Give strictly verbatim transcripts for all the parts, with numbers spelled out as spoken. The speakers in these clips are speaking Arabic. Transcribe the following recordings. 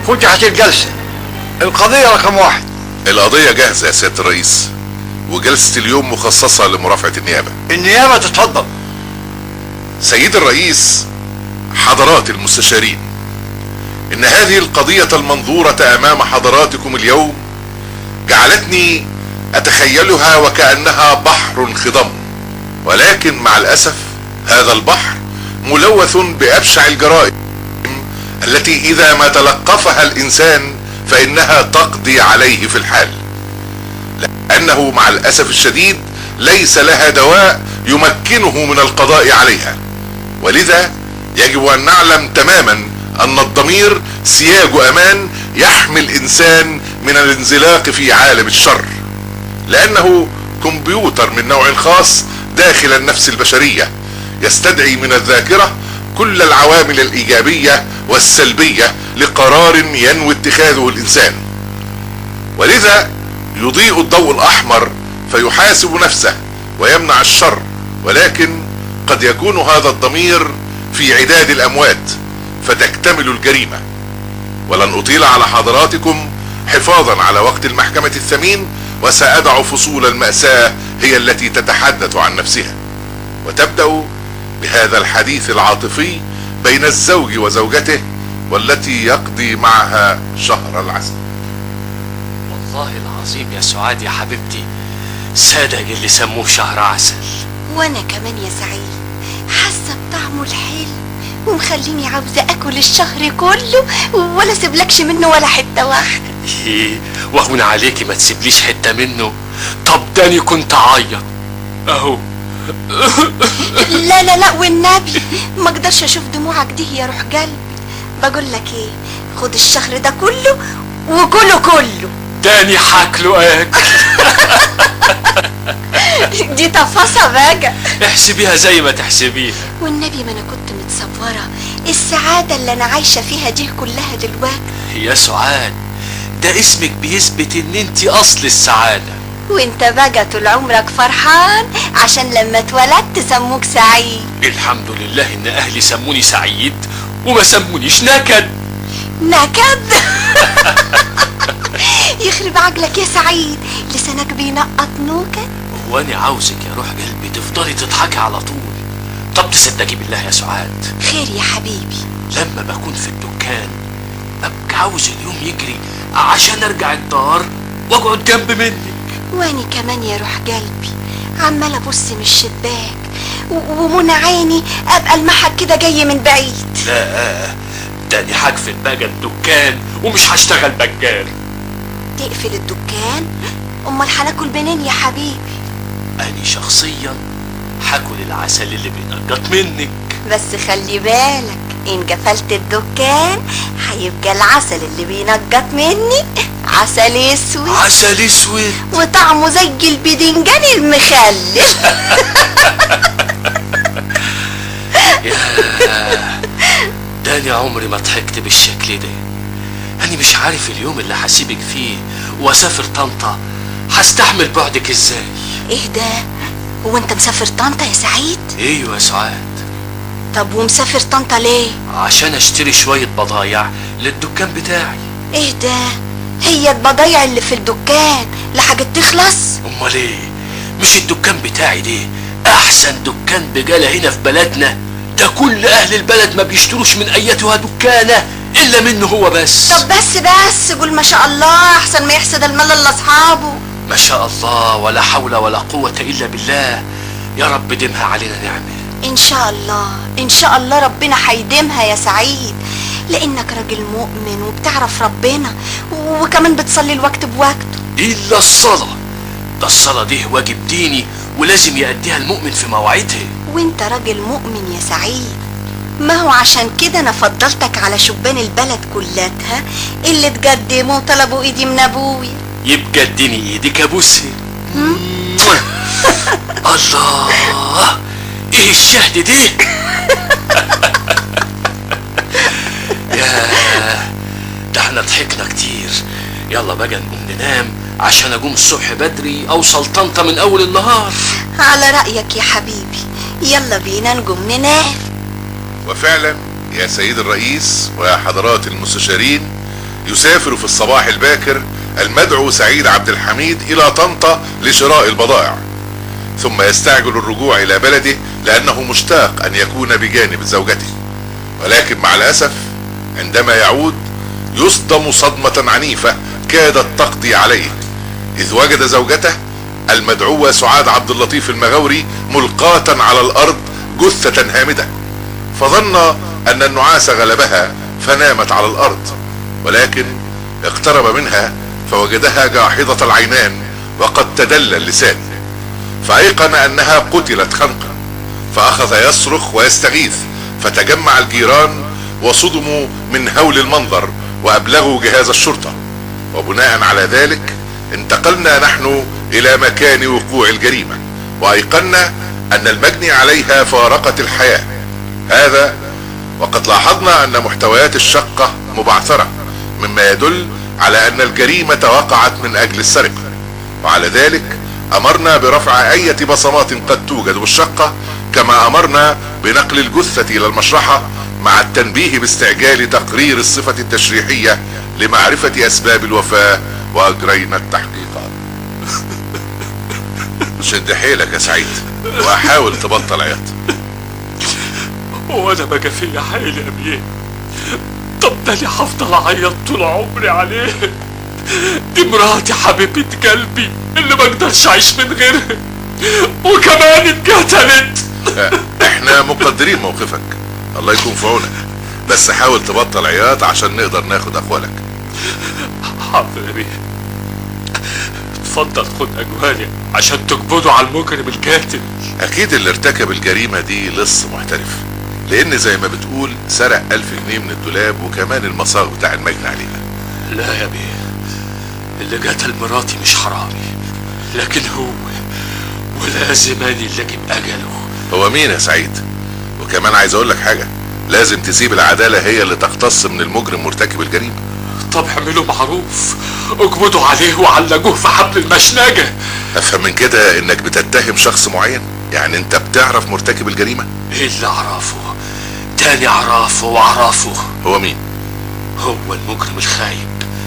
فتحت الجلسة. القضية رقم واحد. القضية جاهزة يا سيادة الرئيس، وجلسة اليوم مخصصة لمرافعة النيابة. النيابة تتفضل. سيد الرئيس، حضرات المستشارين، ان هذه القضية المنظورة امام حضراتكم اليوم جعلتني اتخيلها وكأنها بحر انخضم، ولكن مع الاسف هذا البحر ملوث بابشع الجرائم التي اذا ما تلقفها الانسان فانها تقضي عليه في الحال، لانه مع الاسف الشديد ليس لها دواء يمكنه من القضاء عليها. ولذا يجب ان نعلم تماما ان الضمير سياج امان يحمي الانسان من الانزلاق في عالم الشر، لانه كمبيوتر من نوع خاص داخل النفس البشرية يستدعي من الذاكرة كل العوامل الايجابية والسلبية لقرار ينوي اتخاذه الانسان. ولذا يضيء الضوء الاحمر فيحاسب نفسه ويمنع الشر، ولكن قد يكون هذا الضمير في عداد الاموات فتكتمل الجريمة. ولن اطيل على حضراتكم حفاظا على وقت المحكمة الثمين، وسأدع فصول المأساة هي التي تتحدث عن نفسها، وتبدأ بهذا الحديث العاطفي بين الزوج وزوجته والتي يقضي معها شهر العسل. والله العظيم يا سعاد يا حبيبتي صدق اللي سموه شهر عسل. وانا كمان يا سعيد حاسه بطعمه الحلو ومخليني عاوزه اكل الشهر كله ولا سيبلكش منه ولا حته واحده. ايه وهون عليكي ما تسيبليش حته منه. طب تاني كنت اعيط اهو. لا لا لا والنبي ما اقدرش اشوف دموعك دي يا روح قلبي. بقول لك ايه، خد الشهر ده كله وكله كله. تاني حاكله اكل. دي تفاصة بقى. احسبيها زي ما تحسبيها. والنبي ما انا كنت متصورة السعادة اللي انا عايشة فيها دي كلها دلوقتي. يا سعاد ده اسمك بيثبت ان انت اصل السعادة، وانت بقى طول عمرك فرحان عشان لما اتولدت سموك سعيد. الحمد لله ان اهلي سموني سعيد وما سمونيش نكد. نكد؟ يخرب عقلك يا سعيد، لسانك بينقط نوكة. وانا عاوزك يا روح قلبي تفضلي تضحكي على طول. طب تصدقي بالله يا سعاد، خير يا حبيبي؟ لما بكون في الدكان ببقى عاوز اليوم يجري عشان ارجع الدار واقعد جنب منك. واني كمان يا روح قلبي عمال ابص من الشباك ومنى عيني ابقى المحك كده جاي من بعيد. لا ده انا هقفل بقى الدكان ومش هشتغل بجال. تقفل الدكان؟ امال هناكل منين يا حبيبي؟ انا شخصيا هاكل العسل اللي بينقط منك. بس خلي بالك ان قفلت الدكان هيبقى العسل اللي بينقط مني عسل اسود. عسل اسود وطعمه زي البدنجان المخلل. ياه ده انا عمري ما ضحكت بالشكل ده. انا مش عارف اليوم اللي هسيبك فيه واسافر طنطا هستحمل بعدك ازاي. ايه ده؟ هو انت مسافر طنطا يا سعيد؟ ايوه يا سعاد. طب ومسافر طنطا ليه؟ عشان اشتري شوية بضايع للدكان بتاعي. ايه ده؟ هي البضايع اللي في الدكان لحاجة تخلص؟ امال ايه؟ مش الدكان بتاعي ده احسن دكان بجالة هنا في بلدنا؟ ده كل اهل البلد ما بيشتروش من ايتها دكانة الا منه هو بس. طب بس بس قول ما شاء الله احسن ما يحسد المال لاصحابه. ما شاء الله ولا حول ولا قوة الا بالله. يا رب ديمها علينا نعمة ان شاء الله. ان شاء الله ربنا هيديمها يا سعيد، لانك راجل مؤمن وبتعرف ربنا وكمان بتصلي الوقت بوقته. الا الصلاة، ده الصلاة دي واجب ديني ولازم يأديها المؤمن في مواعيدها. وانت راجل مؤمن يا سعيد، ما هو عشان كده انا فضلتك على شبان البلد كلاتها اللي تقدموا وطلبوا ايدي من ابويا. يبقى اديني ايدك ابوسها. الله ايه الشهد دي؟ ياه ده احنا ضحكنا كتير. يلا بقى نقوم ننام عشان اقوم الصبح بدري اوصل طنطا من اول النهار. على رأيك يا حبيبي، يلا بينا نقوم ننام. وفعلا يا سيد الرئيس ويا حضرات المستشارين يسافر في الصباح الباكر المدعو سعيد عبد الحميد الى طنطا لشراء البضائع، ثم يستعجل الرجوع الى بلده لانه مشتاق ان يكون بجانب زوجته. ولكن مع الاسف عندما يعود يصدم صدمة عنيفة كادت تقضي عليه، اذ وجد زوجته المدعوة سعاد عبد اللطيف المغاوري ملقاة على الارض جثة هامدة، فظن ان النعاس غلبها فنامت على الارض، ولكن اقترب منها فوجدها جاحظة العينان وقد تدلى اللسان، فايقن انها قتلت خنقا، فاخذ يصرخ ويستغيث، فتجمع الجيران وصدموا من هول المنظر وابلغوا جهاز الشرطة، وبناء على ذلك انتقلنا نحن الى مكان وقوع الجريمة، وايقنا ان المجني عليها فارقت الحياة. هذا وقد لاحظنا ان محتويات الشقة مبعثرة، مما يدل على ان الجريمة وقعت من اجل السرقة، وعلى ذلك امرنا برفع اية بصمات قد توجد بالشقة، كما امرنا بنقل الجثة الى المشرحة مع التنبيه باستعجال تقرير الصفة التشريحية لمعرفة اسباب الوفاة، واجرينا التحقيقات. شد حيلك يا سعيد وحاول تبطل عياط. وانا بقى فيا حيل يا بيه؟ طب ده انا هفضل اعيط طول عمري عليه؟ دي مراتي حبيبة قلبي اللي ما اقدرش اعيش من غيرها، وكمان اتقتلت. احنا مقدرين موقفك، الله يكون في عونك، بس حاول تبطل عياط عشان نقدر ناخد اقوالك. حاضر يا بيه. اتفضل خد اجوالي عشان تقبضوا على المجرم القاتل. اكيد اللي ارتكب الجريمة دي لص محترف، لان زي ما بتقول سرق الف جنيه من الدولاب وكمان المصاغ بتاع المجني عليها. لا يا بيه، اللي قتل مراتي مش حرامي، لكن هو ولازم اني اللي اجيب اجله. هو مين يا سعيد؟ وكمان عايز اقول لك حاجة، لازم تسيب العدالة هي اللي تختص من المجرم مرتكب الجريمة. طب اعملوا معروف، اقبضوا عليه وعلقوه في حبل المشنقة. افهم من كده انك بتتهم شخص معين؟ يعني انت بتعرف مرتكب الجريمة؟ ايه اللي اعرفه؟ تاني اعرفه واعرفه. هو مين؟ هو المجرم الخايب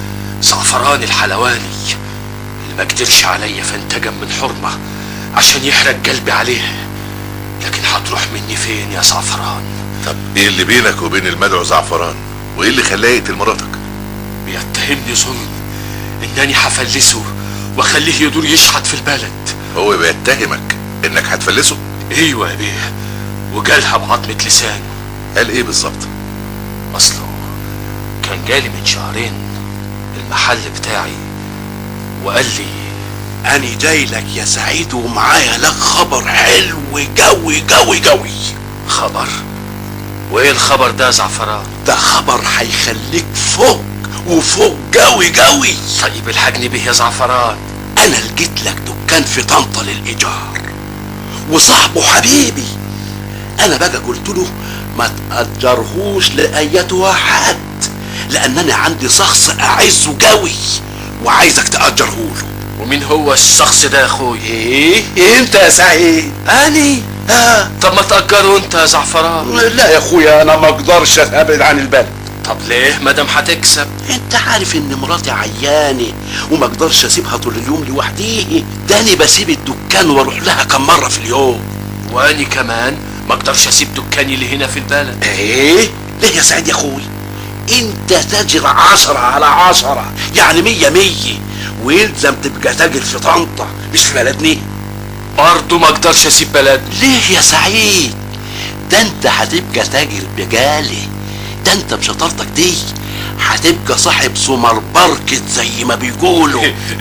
زعفران الحلواني، اللي ما قدرش عليا فانتقم من حرمة عشان يحرق قلبي عليه. لكن هتروح مني فين يا زعفران؟ طب ايه اللي بينك وبين المدعو زعفران؟ وايه اللي خلاه يقتل مراتك؟ بيتهمني ظلم انني هفلسه واخليه يدور يشحت في البلد. هو بيتهمك انك هتفلسه؟ ايوه يا بيه، وجالها بعضمة لسانه. قال ايه بالظبط؟ اصله كان جالي من شهرين المحل بتاعي وقال لي أنا جاي لك يا سعيد ومعايا لك خبر حلو جوي جوي جوي. خبر؟ وايه الخبر ده يا زعفران؟ ده خبر هيخليك فوق وفوق جوي جوي. طيب الحقني بيه يا زعفران. انا لقيت لك دكان في طنطا للايجار، وصاحبه حبيبي. انا بقى قلت له ما تأجرهوش لأيته حد، لان انا عندي شخص اعزه جوي وعايزك تأجره له. ومين هو الشخص ده يا اخوي؟ ايه انت يا سعيد؟ اني؟ اه. طب ما تأجره انت يا زعفران. لا يا اخويا، انا ما اقدرش ابعد عن البلد. طب ليه مادام هتكسب؟ انت عارف ان مراتي عيانه وما اقدرش اسيبها طول اليوم لوحديها، ده انا بسيب الدكان واروح لها كم مره في اليوم. واني كمان ما اقدرش اسيب دكاني اللي هنا في البلد. ايه ليه يا سعيد يا اخوي؟ انت تاجر عشرة على عشرة، يعني مية مية، ويلزم تبقى تاجر في طنطا مش في بلدنا. برضه ما اقدرش اسيب بلدنا. ليه يا سعيد؟ ده انت هتبقى تاجر بجالي، ده انت بشطارتك دي هتبقى صاحب سوبر ماركت زي ما بيقولوا.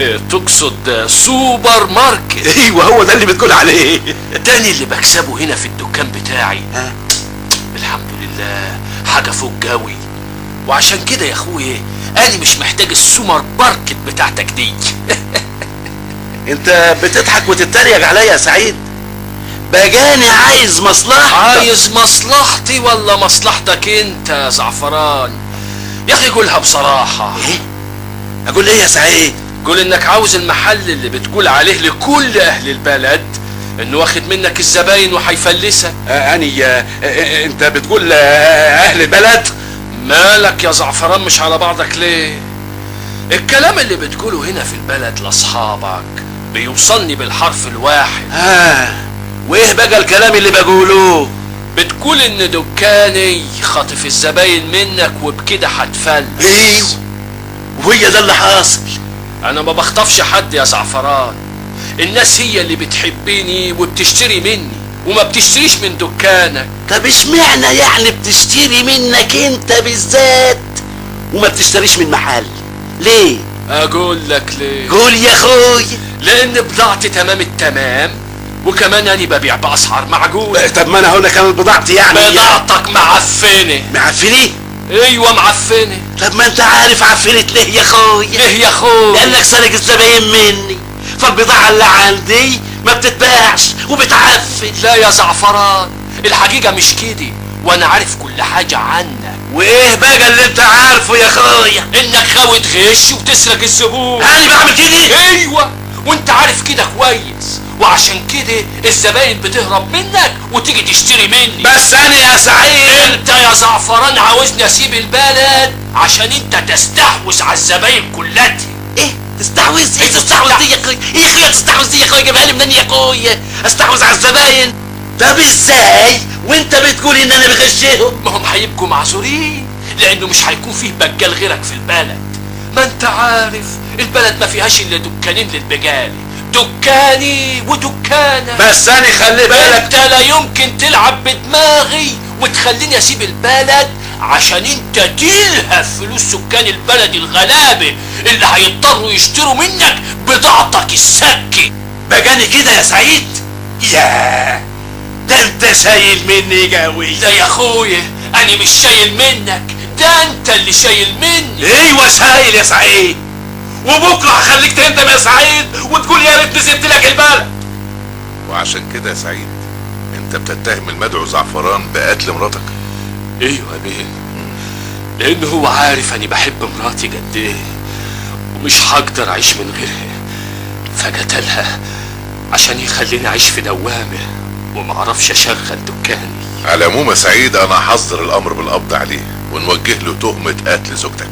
تقصد سوبر ماركت؟ ايوه هو ده اللي بتقول عليه. تاني اللي بكسبه هنا في الدكان بتاعي ها؟ الحمد لله حاجة فوق جوي. وعشان كده يا اخويا انا مش محتاج السوبر ماركت بتاعتك دي. انت بتضحك وتتريق عليا يا سعيد؟ بجاني عايز مصلحتك. عايز مصلحتي ولا مصلحتك انت يا زعفران؟ يا اخي قولها بصراحة. ايه؟ اقول ايه يا سعيد؟ قول انك عاوز المحل اللي بتقول عليه لكل اهل البلد انه واخد منك الزباين وهيفلسك. آه اني آه آه انت بتقول آه اهل البلد؟ مالك يا زعفران مش على بعضك ليه؟ الكلام اللي بتقوله هنا في البلد لاصحابك بيوصلني بالحرف الواحد. اه وايه بقى الكلام اللي بقوله؟ بتقول ان دكاني خاطف الزباين منك وبكده هتفل. ايوه وهي ده اللي حاصل. انا ما بخطفش حد يا زعفران، الناس هي اللي بتحبني وبتشتري مني وما بتشتريش من دكانك. طب اشمعنى يعني بتشتري منك انت بالذات وما بتشتريش من محل؟ ليه؟ اقول لك ليه؟ قول يا اخويا. لان بضاعتي تمام التمام، وكمان انا ببيع باسعار معقوله. طب ما انا هنا كانت بضاعتي يعني بضاعتك معفنه. معفنه؟ ايوه معفنه. طب ما انت عارف عفنت ليه يا اخويا؟ ليه يا اخويا؟ لانك سارق الزباين مني، فالبضاعه اللي عندي ما بتتباعش وبتعفن. لا يا زعفران، الحقيقه مش كده، وانا عارف كل حاجه عنك. وايه بقى اللي انت عارفه يا اخويا؟ انك غاوي تغش وتسرق الزبون. انا بعمل كده؟ ايوه وانت عارف كده كويس، وعشان كده الزباين بتهرب منك وتيجي تشتري مني. بس انا يا سعيد، انت يا زعفران عاوزني اسيب البلد عشان انت تستحوذ على الزباين كلها. ايه تستحوذ؟ ايه تستحوذ دي يا اخويا؟ ايه يا اخويا تستحوذ دي يا اخويا؟ جايبها لي منين يا اخويا؟ استحوذ على الزباين؟ طب ازاي وانت بتقول ان انا بغشهم؟ ما هم هيبقوا معذورين، لانه مش هيكون فيه بجال غيرك في البلد. ما انت عارف البلد ما فيهاش الا دكانين للبجالي، دكاني ودكانك. بس انا خلي بالك، انت لا يمكن تلعب بدماغي وتخليني اسيب البلد عشان انت تلهف فلوس سكان البلد الغلابه اللي هيضطروا يشتروا منك بضاعتك السكه. بجاني كده يا سعيد؟ ياه ده انت شايل مني قوي. لا يا اخويا انا مش شايل منك، ده انت اللي شايل مني. ايوه شايل يا سعيد، وبكره هخليك تندم يا سعيد وتقول يا ريتني سبت لك البلد. وعشان كده يا سعيد انت بتتهم المدعو زعفران بقتل مراتك؟ ايوه يا بيه، لانه هو عارف اني بحب مراتي قد ايه ومش هقدر اعيش من غيرها، فقتلها عشان يخليني اعيش في دوامه ومعرفش اشغل دكاني. على العموم يا سعيد انا هصدر الامر بالقبض عليه ونوجه له تهمة قتل زوجتك.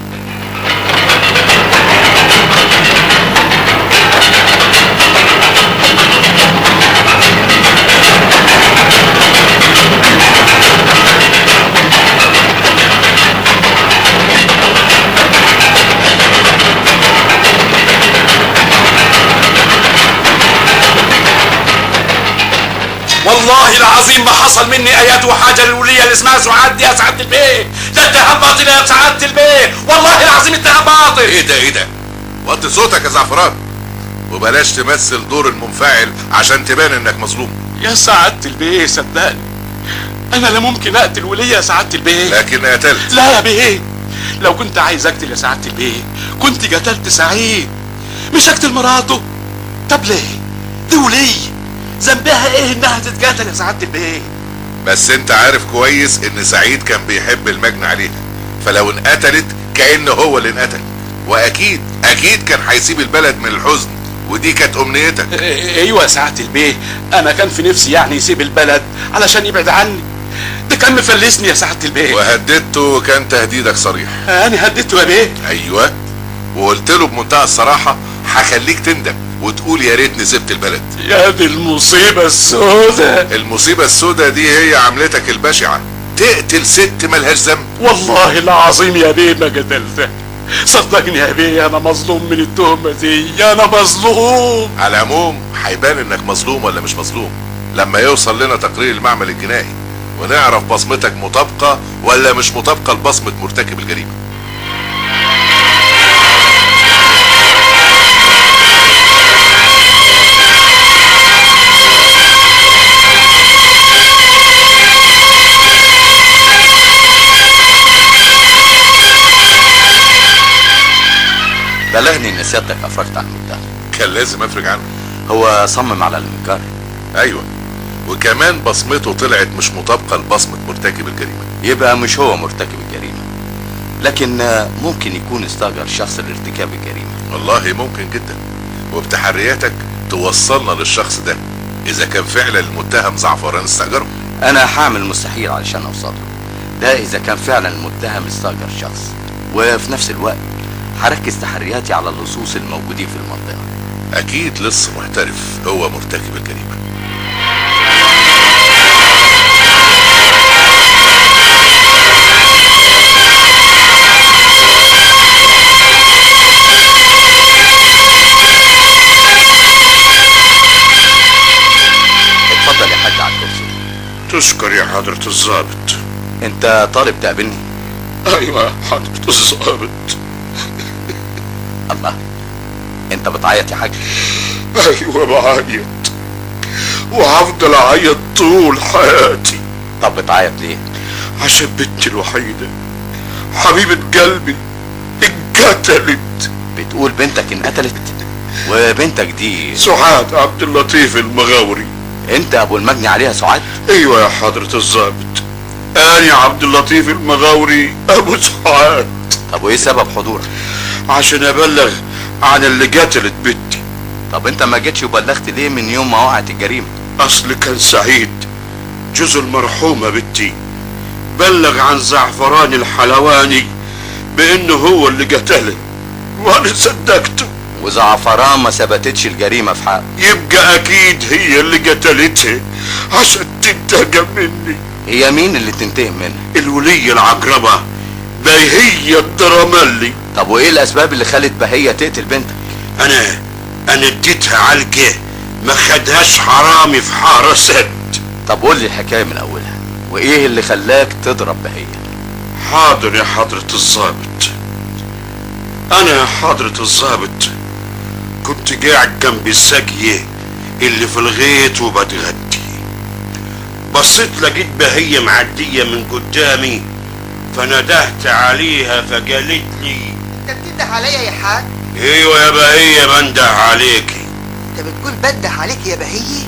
والله العظيم ما حصل مني ايات وحاجه للوليه اللي اسمها سعاد دي يا سعاده البيه. ده اتهام باطل يا سعاده البيه، والله العظيم اتهام باطل. ايه ده ايه ده؟ وطي صوتك يا زعفران وبلاش تمثل دور المنفعل عشان تبان انك مظلوم. يا سعاده البيه صدقني انا لا ممكن اقتل وليه يا سعاده البيه. لكن قتلت. لا يا بيه، لو كنت عايز اقتل يا سعاده البيه كنت قتلت سعيد مش اقتل مراته. طب ليه؟ دي وليه ذنبها ايه انها تتقتل يا سعاده البيه؟ بس انت عارف كويس ان سعيد كان بيحب المجني عليها، فلو انقتلت كأنه هو اللي انقتل، واكيد اكيد كان هيسيب البلد من الحزن، ودي كانت امنيتك. ايوه يا سعاده البيه، انا كان في نفسي يعني يسيب البلد علشان يبعد عني، ده كان مفلسني يا سعاده البيه. وهددته كان تهديدك صريح. انا هددته يا بيه؟ ايوه، وقلت له بمنتهى الصراحه هخليك تندم وتقول يا ريتني سبت البلد. يا دي المصيبه السوداء. المصيبه السوداء دي هي عملتك البشعه، تقتل ست ملهاش ذنب. والله العظيم يا بيه ما قتلتها، صدقني يا بيه انا مظلوم من التهمه دي، انا مظلوم. على العموم هيبان انك مظلوم ولا مش مظلوم لما يوصل لنا تقرير المعمل الجنائي ونعرف بصمتك مطابقه ولا مش مطابقه لبصمه مرتكب الجريمه. بلغني ان سيادتك افرجت عن المتهم. كان لازم افرج عنه. هو صمم على الانكار. ايوه، وكمان بصمته طلعت مش مطابقه لبصمه مرتكب الجريمه. يبقى مش هو مرتكب الجريمه، لكن ممكن يكون استاجر شخص لارتكاب الجريمه. والله ممكن جدا، وبتحرياتك توصلنا للشخص ده اذا كان فعلا المتهم زعفران استاجره. انا هعمل المستحيل علشان اوصل له، ده اذا كان فعلا المتهم استاجر شخص، وفي نفس الوقت هركز تحرياتي على اللصوص الموجودين في المنطقة. اكيد لص محترف هو مرتكب الجريمة. اتفضل يا حاج على الكرسي. تشكر يا حضرة الضابط. انت طالب تقابلني؟ ايوه يا حضرة الضابط. الله، انت بتعيط يا حاج؟ ايوه بعيط، وهفضل اعيط طول حياتي. طب بتعيط ليه؟ عشان بنتي الوحيدة حبيبة قلبي اتقتلت. بتقول بنتك انقتلت؟ وبنتك دي سعاد عبد اللطيف المغاوري. انت ابو المجني عليها سعاد؟ ايوه يا حضرة الضابط، انا عبد اللطيف المغاوري ابو سعاد. طب وايه سبب حضورك؟ عشان ابلغ عن اللي قتلت بنتي. طب انت ما جيتش وبلغت ليه من يوم ما وقعت الجريمة؟ اصل كان سعيد جوز المرحومة بنتي بلغ عن زعفران الحلواني بانه هو اللي قتله، وانا صدقته. وزعفران ما ثبتتش الجريمة في حق، يبقى اكيد هي اللي قتلتها عشان تنتقم مني. هي مين اللي تنتقم منها؟ الولية العقربة بهية الدرملي. طب وايه الاسباب اللي خلت بهية تقتل بنتك؟ انا انا اديتها علقة ما خدهاش حرامي في حارة سد. طب قول لي الحكاية من اولها، وايه اللي خلاك تضرب بهية؟ حاضر يا حضرة الضابط. انا يا حضرة الضابط كنت قاعد جنب الساقية اللي في الغيط وبتغدي، بصيت لقيت بهية معدية من قدامي فندهت عليها فقالت لي: انت بتنده عليا يا حاج؟ ايوه يا بهية بنده عليكي. انت بتقول بنده عليك يا بهية؟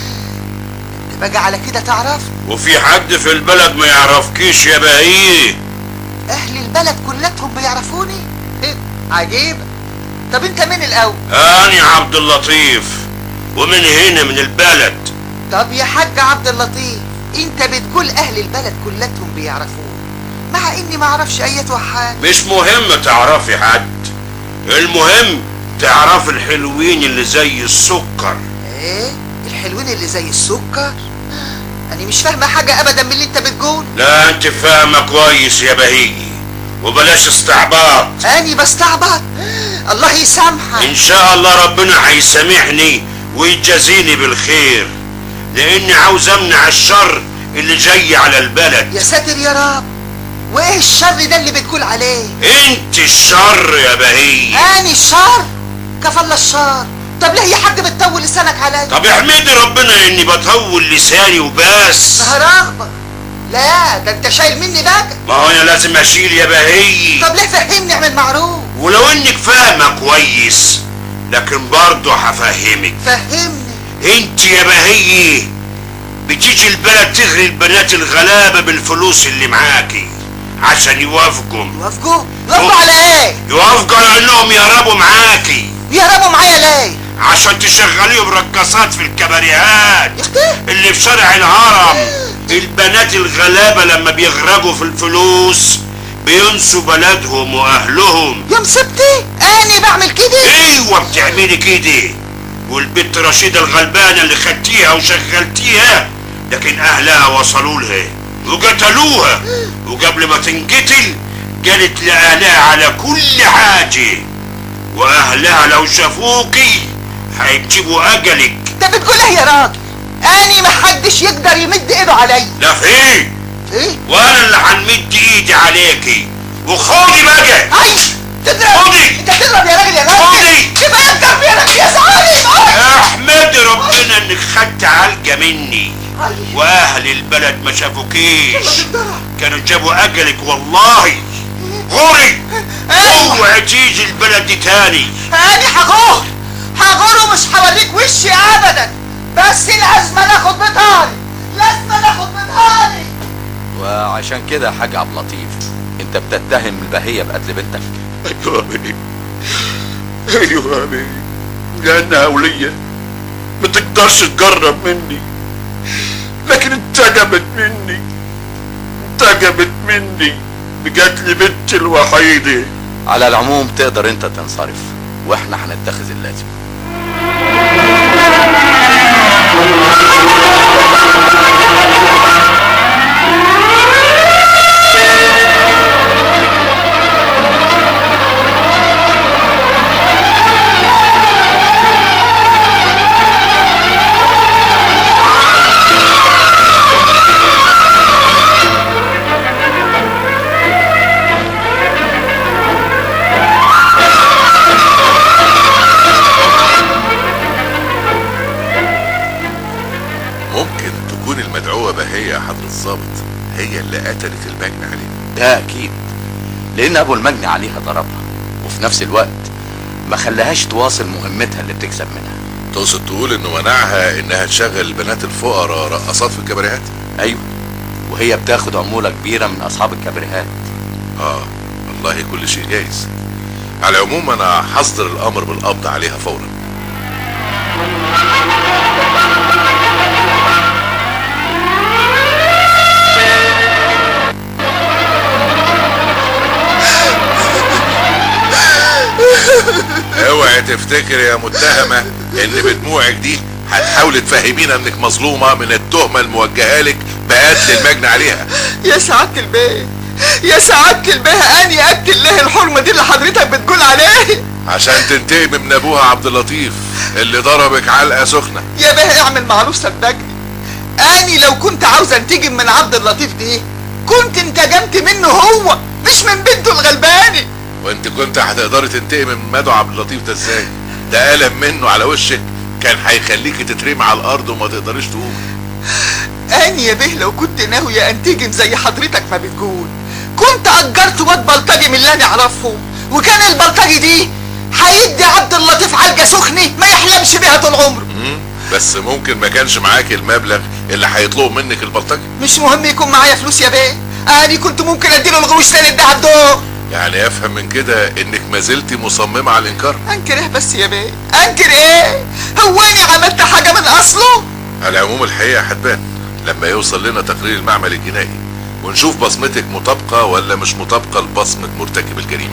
انت بقى على كده تعرف؟ وفي حد في البلد ما يعرفكيش يا بهية؟ اهل البلد كلتهم بيعرفوني؟ ايه عجيب. طب انت مين الاول؟ انا عبد اللطيف، ومن هنا من البلد. طب يا حاج عبد اللطيف، انت بتقول اهل البلد كلتهم بيعرفوني، مع اني ما اعرفش ايتها حاجه. مش مهم تعرفي حد، المهم تعرفي الحلوين اللي زي السكر. ايه الحلوين اللي زي السكر؟ انا مش فاهمه حاجه ابدا من اللي انت بتقول. لا انت فاهمه كويس يا بهية، وبلاش استعباط. اني بستعبط؟ الله يسامحك. ان شاء الله ربنا هيسامحني ويجازيني بالخير، لاني عاوز امنع الشر اللي جاي على البلد. يا ساتر يا رب، وايه الشر ده اللي بتقول عليه؟ انت الشر يا بهية. اني الشر؟ كفل الشر. طب ليه يا حاج بتطول لسانك عليا؟ طب احمدي ربنا اني بطول لساني وبس. نهار اخبر. لا ده انت شايل مني بقى. ما هو انا لازم اشيل يا بهية. طب ليه فهمني اعمل معروف. ولو انك فاهمة كويس لكن برضه هفهمك. فهمني. انت يا بهية بتيجي البلد تغري البنات الغلابة بالفلوس اللي معاكي عشان يوافقوا. يوافقوا؟ يوافقوا على ايه؟ يوافقوا على انهم يهربوا معاكي. يهربوا معايا ليه؟ عشان تشغليهم رقصات في الكباريهات يا اختي اللي في شارع الهرم. البنات الغلابة لما بيغرقوا في الفلوس بينسوا بلدهم واهلهم. يا مسبتي اني بعمل كده؟ ايوه بتعملي كده. والبنت رشيدة الغلبانة اللي خدتيها وشغلتيها لكن اهلها وصلوا لها وقتلوها، وقبل ما تنقتل قالت لاهلها على كل حاجة، واهلها لو شافوكي هيجيبوا اجلك. انت بتقول ايه يا راجل؟ اني محدش يقدر يمد ايده عليا. لا في ايه؟ وانا اللي هنمد ايدي عليكي. وخدي بقى. اي تضرب. خدي. انت تضرب يا راجل يا راجل. خدي. كفايه الضرب يا راجل يا سعادي. احمدي ربنا انك خدت علقة مني، واهل البلد ما شافوكيش كانوا جابوا اجلك والله. غوري اوعي تيجي البلد دي تاني. اني هغور هغور ومش هوريك وشي ابدا، بس لازم ناخد بطاري، لازم ناخد بطاري. وعشان كده يا حاج عبد اللطيف انت بتتهم البهية بقتل بنتك؟ ايوه يا بيه، ايوه يا بيه، لانها ولية ما تقدرش تقرب مني، لكن انتقمت مني، عجبت مني، جات لي بنتي الوحيدة. على العموم تقدر انت تنصرف واحنا هنتخذ اللازم. هي اللي قتلت المجني عليها؟ ده اكيد، لان ابو المجني عليها ضربها وفي نفس الوقت ما خلاهاش تواصل مهمتها اللي بتكسب منها. تقصد تقول انه منعها انها تشغل البنات الفقراء رقصات في الكباريهات؟ ايوه، وهي بتاخد عمولة كبيرة من اصحاب الكباريهات. اه والله كل شيء جايز. على العموم انا هصدر الامر بالقبض عليها فورا. اوعي تفتكر يا متهمة ان بدموعك دي هتحاول تفهمينا انك مظلومة من التهمة الموجهة لك بقتل المجني عليها. يا سعادة البيه، يا سعادة البيه، اني اقتل ليه الحرمة دي اللي حضرتك بتقول عليه؟ عشان تنتقم من ابوها عبد اللطيف اللي ضربك علقة سخنة. يا بيه اعمل معروف صدقني، اني لو كنت عاوز انتقم من عبد اللطيف دي كنت انتقمت منه هو مش من بنته الغلباني. وانت كنت هتقدري تنتقمي من مدعو عبد اللطيف ده ازاي؟ ده قلم منه على وشك كان هيخليكي تترمي على الارض وما تقدريش تقومي. اني يا بيه لو كنت ناوية انتقم زي حضرتك ما بتقول كنت اجرت واد بلطجي من اللي انا اعرفهم، وكان البلطجي دي هيدي عبد اللطيف علقة سخنة ما يحلمش بيها طول عمره. بس ممكن ما كانش معاكي المبلغ اللي هيطلبه منك البلطجي. مش مهم يكون معايا فلوس يا بيه، اني كنت ممكن اديله الغروش تاني الدهب دول. يعني افهم من كده انك ما زلتي مصممة على الانكار؟ انكر ايه بس يا بيه؟ انكر ايه؟ هو اني عملت حاجة من اصله؟ على العموم الحقيقة هتبان لما يوصل لنا تقرير المعمل الجنائي ونشوف بصمتك مطابقة ولا مش مطابقة لبصمة مرتكب الجريمة.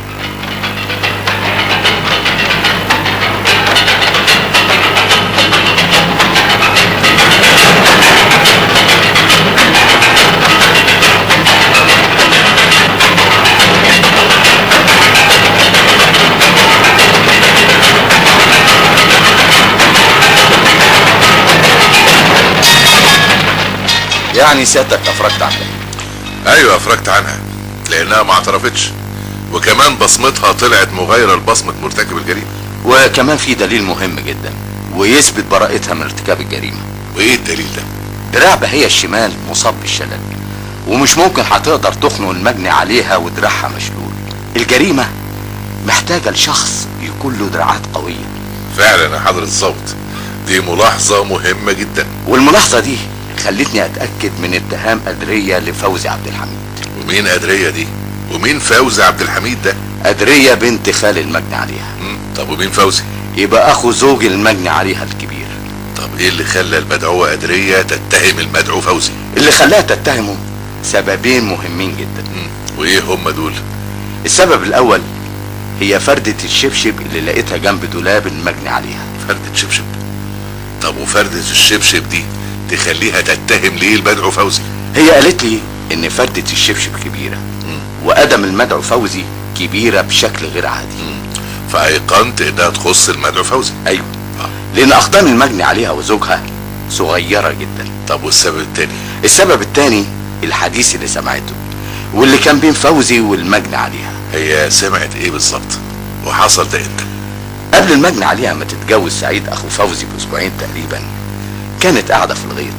يعني سيادتك افرجت عنها؟ ايوه افرجت عنها لانها ما اعترفتش، وكمان بصمتها طلعت مغايرة لبصمة مرتكب الجريمة. وكمان في دليل مهم جدا ويثبت براءتها من ارتكاب الجريمة. وايه الدليل ده؟ دراع بهية الشمال مصاب بالشلل، ومش ممكن هتقدر تخنق المجني عليها ودراعها مشلول. الجريمة محتاجة لشخص يكون له دراعات قوية. فعلا يا حضرة الضابط، دي ملاحظة مهمة جدا. والملاحظة دي خلتني اتأكد من اتهام قدرية لفوزي عبد الحميد. ومين قدرية دي؟ ومين فوزي عبد الحميد ده؟ قدرية بنت خال المجني عليها. مم. طب ومين فوزي؟ يبقى اخو زوج المجني عليها الكبير. طب ايه اللي خلى المدعوة قدرية تتهم المدعو فوزي؟ اللي خلاها تتهمه سببين مهمين جدا. مم. وايه هم دول؟ السبب الاول هي فردة الشبشب اللي لقيتها جنب دولاب المجني عليها. فردة شبشب؟ طب وفردة الشبشب دي تخليها تتهم ليه المدعو فوزي؟ هي قالت لي ان فردة الشبشب كبيرة مم. وقدم المدعو فوزي كبيرة بشكل غير عادي. مم. فايقنت انها تخص المدعو فوزي. ايوه آه. لان اقدام المجني عليها وزوجها صغيرة جدا. طب والسبب التاني؟ السبب التاني الحديث اللي سمعته واللي كان بين فوزي والمجني عليها. هي سمعت ايه بالظبط؟ وحصل ده امتى؟ قبل المجني عليها ما تتجوز سعيد اخو فوزي باسبوعين تقريبا كانت قاعدة في الغيط،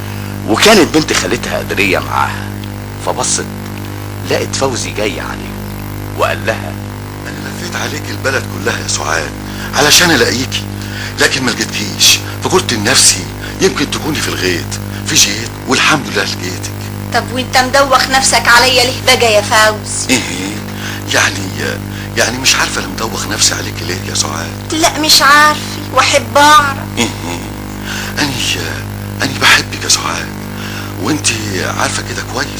وكانت بنت خالتها قدرية معاها، فبصت لقت فوزي جاي عليهم وقال لها: انا لفيت عليك البلد كلها يا سعاد علشان الاقيكي، لكن ما لقيتكيش، فقلت لنفسي يمكن تكوني في الغيط، في جيت والحمد لله لقيتك. طب وانت مدوخ نفسك عليا ليه بقى يا فوز؟ ايه يعني يعني مش عارفه انا مدوخ نفسي عليك ليه يا سعاد؟ لا مش عارفه واحب اعرف. ايه اني اني بحبك يا سعاد، وانت عارفه كده كويس.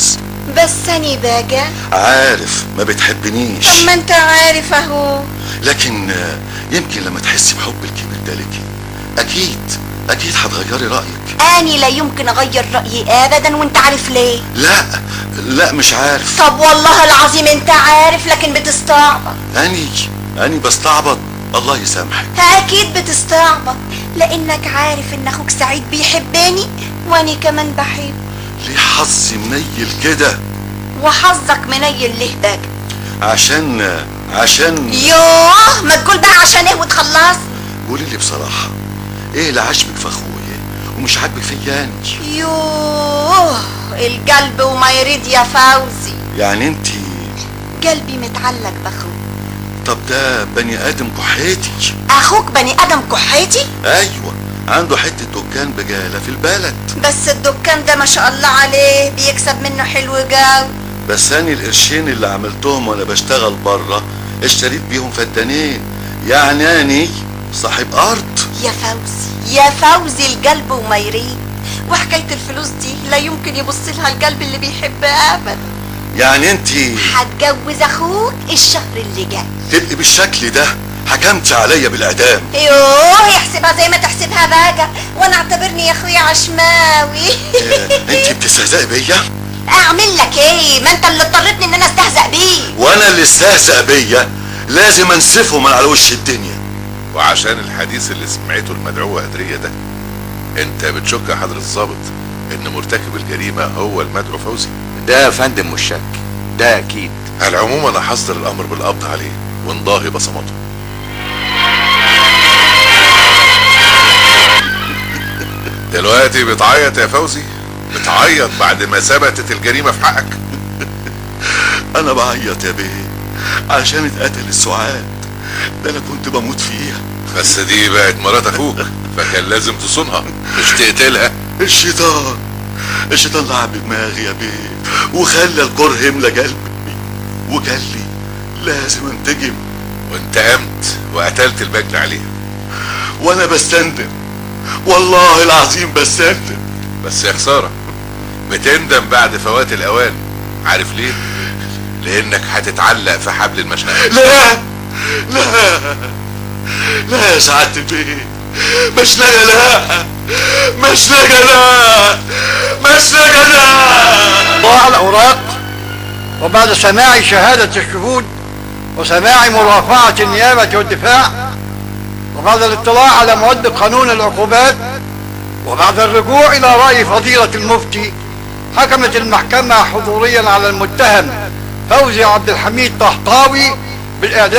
بس أني باجة. عارف ما بتحبنيش. طب ما انت عارف اهو. لكن يمكن لما تحسي بحب الكبير ده ليكي اكيد اكيد هتغيري رايك. اني لا يمكن اغير رايي ابدا، وانت عارف ليه؟ لا لا مش عارف. طب والله العظيم انت عارف لكن بتستعبط. اني اني بستعبط؟ الله يسامحك. اكيد بتستعبط لانك عارف ان اخوك سعيد بيحبني واني كمان بحبه. ليه حظي منيل كده؟ وحظك منيل ليه بقى؟ عشان عشان يوه ما تقول بقى عشان ايه وتخلص. قولي لي بصراحه ايه اللي عاجبك في اخويا ومش عاجبك فيا اني؟ يوه القلب وما يريد يا فوزي. يعني انت قلبي متعلق باخوك. طب ده بني ادم كحيتي. اخوك بني ادم كحيتي؟ ايوه عنده حته دكان بجاله في البلد. بس الدكان ده ما شاء الله عليه بيكسب منه حلو جو. بس اني القرشين اللي عملتهم وانا بشتغل بره اشتريت بيهم فدانين، يعني اني صاحب ارض. يا فوزي يا فوزي القلب وما يريد، وحكايه الفلوس دي لا يمكن يبص لها القلب اللي بيحبها ابدا. يعني انت هتجوز اخوك الشهر اللي جاي. تبقي بالشكل ده حكمت عليا بالاعدام. يوه يحسبها زي ما تحسبها بقى، وانا اعتبرني يا اخويا عشماوي. اه انت بتستهزئي بيا؟ اعمل لك ايه؟ ما انت اللي اضطرتني ان انا استهزأ بيه. وانا اللي استهزأ بيا لازم انسفه من على وش الدنيا. وعشان الحديث اللي سمعته المدعوة هدرية ده، انت بتشك يا حضرة الضابط ان مرتكب الجريمة هو المدعو فوزي؟ ده يا فندم مش شك، ده اكيد. على العموم انا هصدر الامر بالقبض عليه ونضاهي بصمته. دلوقتي بتعيط يا فوزي؟ بتعيط بعد ما ثبتت الجريمة في حقك؟ انا بعيط يا بيه عشان اتقتل السعاد، ده انا كنت بموت فيها. بس دي بقت مرات اخوك فكان لازم تصونها مش تقتلها. الشيطان الشيطان لعب بدماغي يا بيه وخلى الكره يملى قلبي وقال لي لازم انتجم، وانتقمت وقتلت البجل عليها. وانا بستندم والله العظيم بستندم. بس يا خسارة بتندم بعد فوات الاوان. عارف ليه؟ لانك هتتعلق في حبل المشنقة. لا لا لا يا سعادة البيه، مشنقة لا، مشنقة لا، مشنقة لا. ضاع الأوراق وبعد سماع شهادة الشهود وسماع مرافعة النيابة والدفاع وبعد الاطلاع على مواد قانون العقوبات وبعد الرجوع إلى رأي فضيلة المفتي، حكمت المحكمة حضوريا على المتهم فوزي عبد الحميد طهطاوي بالإعدام